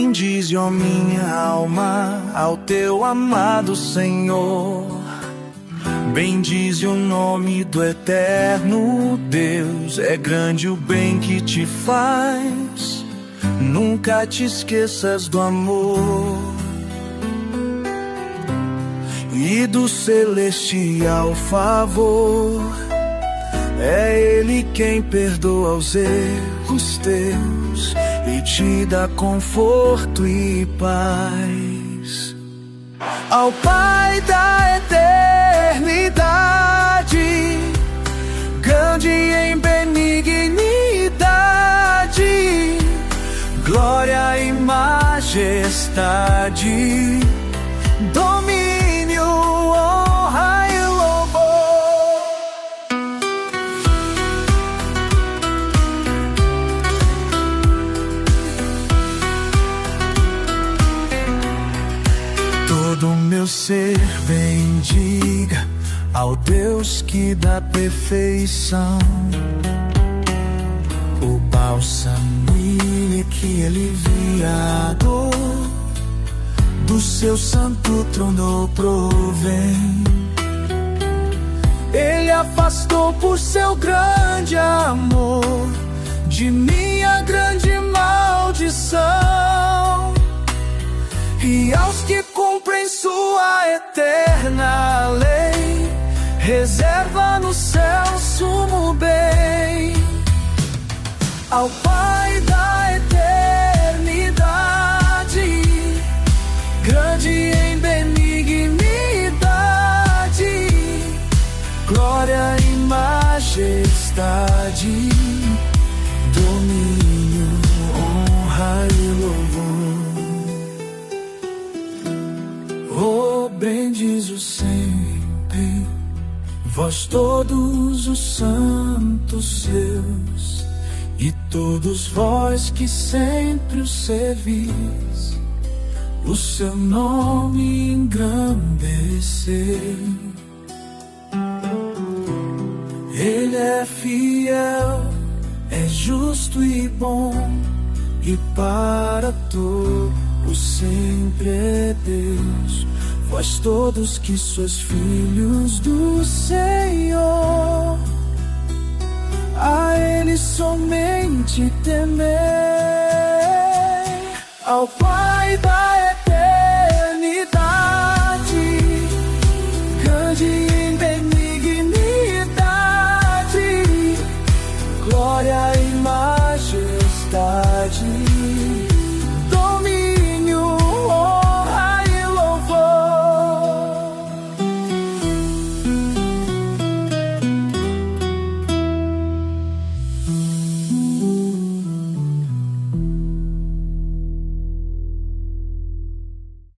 Bendize, ó minha alma, ao teu amado Senhor. Bendize o nome do eterno Deus. É grande o bem que te faz, nunca te esqueças do amor e do celestial favor. É Ele quem perdoa os erros teus e te dá conforto e paz. Ao Pai da eternidade, grande em benignidade, glória e majestade, domínio, honra e louvor. Todo meu ser bendiga ao Deus que dá perfeição, o bálsamo que alivia a dor, do seu santo trono provém. Ele afastou por seu grande amor de minha grande maldição, e aos que cumprem sua eterna lei, reserva no céu sumo bem. Ao Pai da eternidade, grande em benignidade, glória e majestade, domínio, honra e louvor. Oh, bendizo sempre vós todos os santos seus, e todos vós que sempre o servis, o seu nome engrandecer. Ele é fiel, é justo e bom, e para todos sempre é Deus. Vós todos que sois filhos do Senhor, a Ele somente temei. Ao Pai da eternidade, grande em benignidade, glória e majestade,